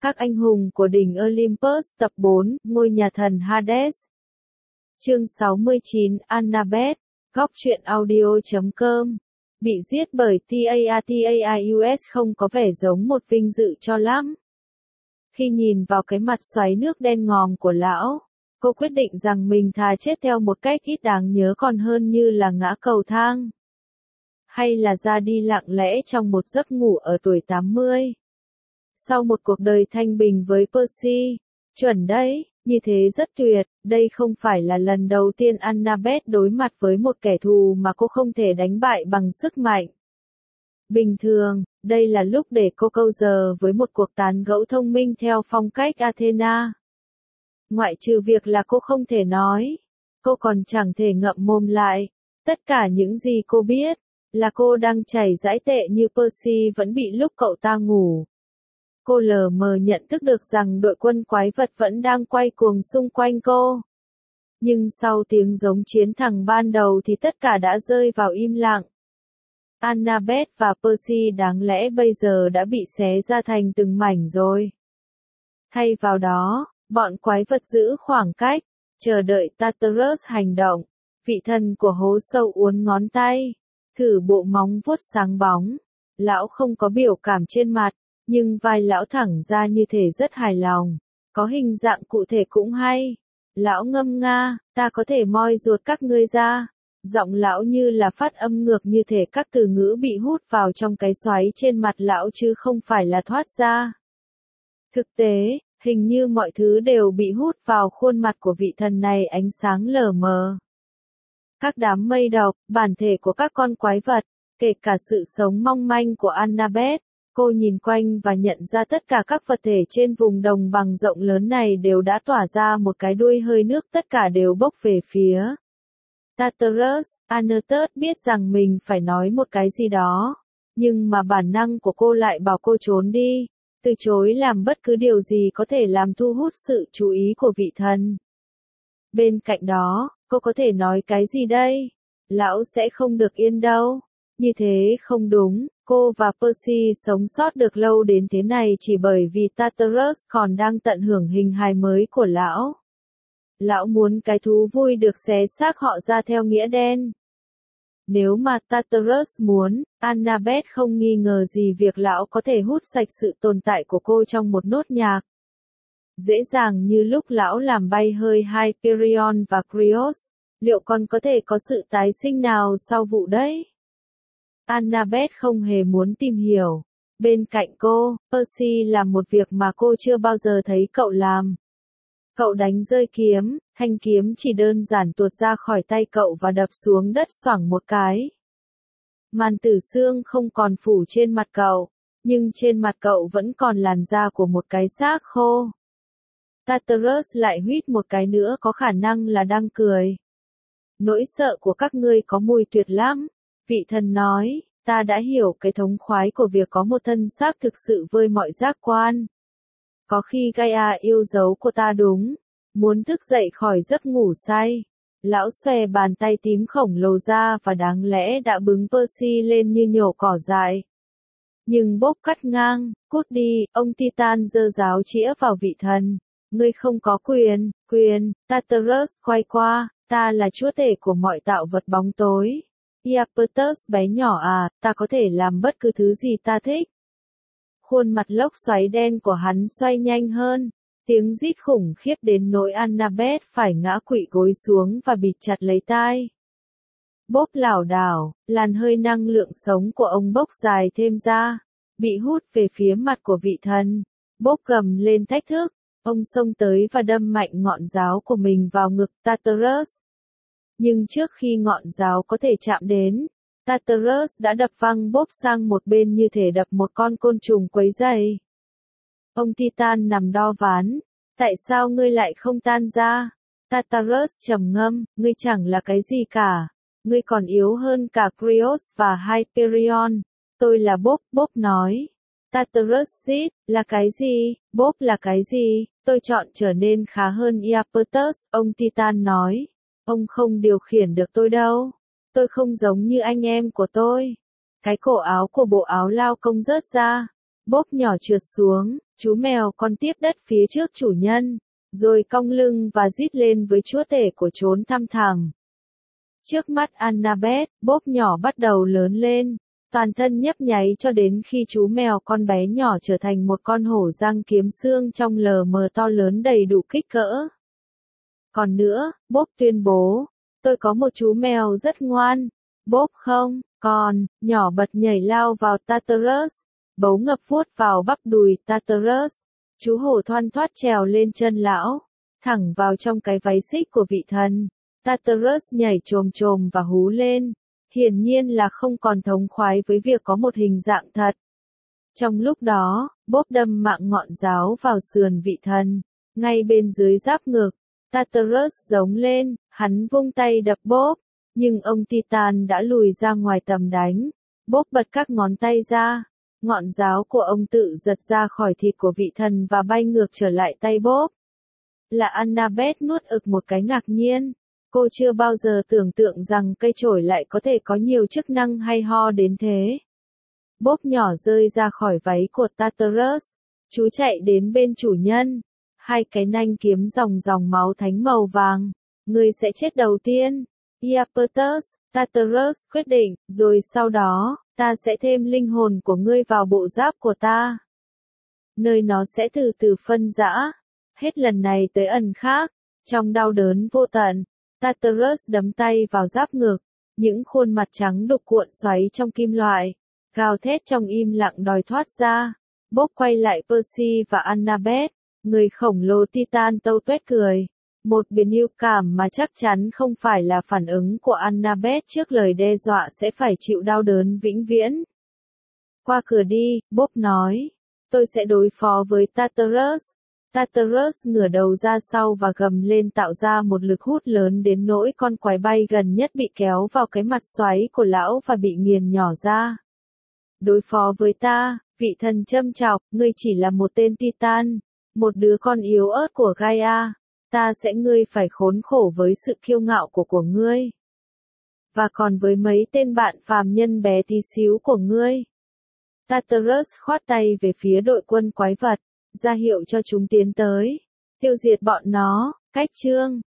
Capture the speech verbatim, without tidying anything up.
Các anh hùng của đỉnh Olympus tập bốn, ngôi nhà thần Hades. Chương sáu mươi chín, Annabeth, góc truyện audio chấm com. Bị giết bởi Theataius không có vẻ giống một vinh dự cho lắm. Khi nhìn vào cái mặt xoáy nước đen ngòm của lão, cô quyết định rằng mình thà chết theo một cách ít đáng nhớ còn hơn như là ngã cầu thang. Hay là ra đi lặng lẽ trong một giấc ngủ ở tuổi tám mươi. Sau một cuộc đời thanh bình với Percy, chuẩn đấy, như thế rất tuyệt, đây không phải là lần đầu tiên Annabeth đối mặt với một kẻ thù mà cô không thể đánh bại bằng sức mạnh. Bình thường, đây là lúc để cô câu giờ với một cuộc tán gẫu thông minh theo phong cách Athena. Ngoại trừ việc là cô không thể nói, cô còn chẳng thể ngậm mồm lại. Tất cả những gì cô biết, là cô đang chảy dãi tệ như Percy vẫn bị lúc cậu ta ngủ. Cô lờ mờ nhận thức được rằng đội quân quái vật vẫn đang quay cuồng xung quanh cô. Nhưng sau tiếng giống chiến thẳng ban đầu thì tất cả đã rơi vào im lặng. Annabeth và Percy đáng lẽ bây giờ đã bị xé ra thành từng mảnh rồi. Thay vào đó, bọn quái vật giữ khoảng cách, chờ đợi Tartarus hành động. Vị thần của hố sâu uốn ngón tay, thử bộ móng vuốt sáng bóng. Lão không có biểu cảm trên mặt, nhưng vai lão thẳng ra như thể rất hài lòng. Có hình dạng cụ thể cũng hay. Lão ngâm nga, ta có thể moi ruột các ngươi ra. Giọng lão như là phát âm ngược như thể các từ ngữ bị hút vào trong cái xoáy trên mặt lão chứ không phải là thoát ra. Thực tế, hình như mọi thứ đều bị hút vào khuôn mặt của vị thần này ánh sáng lờ mờ. Các đám mây độc, bản thể của các con quái vật, kể cả sự sống mong manh của Annabeth. Cô nhìn quanh và nhận ra tất cả các vật thể trên vùng đồng bằng rộng lớn này đều đã tỏa ra một cái đuôi hơi nước, tất cả đều bốc về phía Tartarus. Annabeth biết rằng mình phải nói một cái gì đó, nhưng mà bản năng của cô lại bảo cô trốn đi, từ chối làm bất cứ điều gì có thể làm thu hút sự chú ý của vị thần. Bên cạnh đó, cô có thể nói cái gì đây? Lão sẽ không được yên đâu. Như thế không đúng, cô và Percy sống sót được lâu đến thế này chỉ bởi vì Tartarus còn đang tận hưởng hình hài mới của lão. Lão muốn cái thú vui được xé xác họ ra theo nghĩa đen. Nếu mà Tartarus muốn, Annabeth không nghi ngờ gì việc lão có thể hút sạch sự tồn tại của cô trong một nốt nhạc. Dễ dàng như lúc lão làm bay hơi Hyperion và Krios, liệu còn có thể có sự tái sinh nào sau vụ đấy? Annabeth không hề muốn tìm hiểu. Bên cạnh cô, Percy làm một việc mà cô chưa bao giờ thấy cậu làm. Cậu đánh rơi kiếm, thanh kiếm chỉ đơn giản tuột ra khỏi tay cậu và đập xuống đất xoảng một cái. Màn tử xương không còn phủ trên mặt cậu, nhưng trên mặt cậu vẫn còn làn da của một cái xác khô. Tartarus lại huýt một cái nữa, có khả năng là đang cười. Nỗi sợ của các ngươi có mùi tuyệt lắm. Vị thần nói, ta đã hiểu cái thống khoái của việc có một thân xác thực sự vơi mọi giác quan. Có khi Gaia yêu dấu của ta đúng, muốn thức dậy khỏi giấc ngủ say. Lão xòe bàn tay tím khổng lồ ra và đáng lẽ đã bứng Percy lên như nhổ cỏ dại. Nhưng bốp cắt ngang, cút đi, ông Titan giơ giáo chĩa vào vị thần. Ngươi không có quyền, quyền, Tartarus quay qua, ta là chúa tể của mọi tạo vật bóng tối. Iapetus bé nhỏ à, ta có thể làm bất cứ thứ gì ta thích. Khuôn mặt lốc xoáy đen của hắn xoay nhanh hơn, tiếng rít khủng khiếp đến nỗi Annabeth phải ngã quỵ gối xuống và bịt chặt lấy tai. Bốp lảo đảo, làn hơi năng lượng sống của ông bốc dài thêm ra, bị hút về phía mặt của vị thần. Bốp gầm lên thách thức, ông xông tới và đâm mạnh ngọn giáo của mình vào ngực Tartarus. Nhưng trước khi ngọn giáo có thể chạm đến, Tartarus đã đập văng bốp sang một bên như thể đập một con côn trùng quấy rầy. Ông Titan nằm đo ván, tại sao ngươi lại không tan ra? Tartarus trầm ngâm, ngươi chẳng là cái gì cả, ngươi còn yếu hơn cả Krios và Hyperion. Tôi là bốp, bốp nói. Tartarus xít, là cái gì? Bốp là cái gì? Tôi chọn trở nên khá hơn Iapetus, ông Titan nói. Ông không điều khiển được tôi đâu. Tôi không giống như anh em của tôi. Cái cổ áo của bộ áo lao công rớt ra. Bốp nhỏ trượt xuống, Chú mèo con tiếp đất phía trước chủ nhân, rồi cong lưng và rít lên với chúa tể của chốn thăm thẳm. Trước mắt Annabeth, Bob nhỏ bắt đầu lớn lên, toàn thân nhấp nháy cho đến khi chú mèo con bé nhỏ trở thành một con hổ răng kiếm xương trong lờ mờ to lớn đầy đủ kích cỡ. Còn nữa, Bob tuyên bố, tôi có một chú mèo rất ngoan. Bob không, còn, nhỏ bật nhảy lao vào Tartarus, bấu ngập vuốt vào bắp đùi Tartarus. Chú hổ thoăn thoắt trèo lên chân lão, thẳng vào trong cái váy xích của vị thần. Tartarus nhảy chồm chồm và hú lên, hiển nhiên là không còn thống khoái với việc có một hình dạng thật. Trong lúc đó, Bob đâm mạng ngọn giáo vào sườn vị thần, ngay bên dưới giáp ngực. Tartarus giống lên, hắn vung tay đập Bob, nhưng ông Titan đã lùi ra ngoài tầm đánh. Bob bật các ngón tay ra, ngọn giáo của ông tự giật ra khỏi thịt của vị thần và bay ngược trở lại tay Bob. Là Annabeth nuốt ực một cái ngạc nhiên. Cô chưa bao giờ tưởng tượng rằng cây chổi lại có thể có nhiều chức năng hay ho đến thế. Bob nhỏ rơi ra khỏi váy của Tartarus. Chú chạy đến bên chủ nhân. Hai cái nanh kiếm dòng dòng máu thánh màu vàng. Người sẽ chết đầu tiên. Iapetus, Tartarus quyết định, rồi sau đó, ta sẽ thêm linh hồn của ngươi vào bộ giáp của ta. Nơi nó sẽ từ từ phân rã. Hết lần này tới ẩn khác. Trong đau đớn vô tận, Tartarus đấm tay vào giáp ngực. Những khuôn mặt trắng đục cuộn xoáy trong kim loại. Gào thét trong im lặng đòi thoát ra. Bob quay lại Percy và Annabeth. Người khổng lồ Titan tâu tuét cười. Một biến yêu cảm mà chắc chắn không phải là phản ứng của Annabeth trước lời đe dọa sẽ phải chịu đau đớn vĩnh viễn. Qua cửa đi, Bob nói. Tôi sẽ đối phó với Tartarus. Tartarus ngửa đầu ra sau và gầm lên tạo ra một lực hút lớn đến nỗi con quái bay gần nhất bị kéo vào cái mặt xoáy của lão và bị nghiền nhỏ ra. Đối phó với ta, vị thần châm chọc, ngươi chỉ là một tên Titan, một đứa con yếu ớt của Gaia. Ta sẽ ngươi phải khốn khổ với sự kiêu ngạo của của ngươi. Và còn với mấy tên bạn phàm nhân bé tí xíu của ngươi. Tartarus khoát tay về phía đội quân quái vật, ra hiệu cho chúng tiến tới. Tiêu diệt bọn nó, cách chương.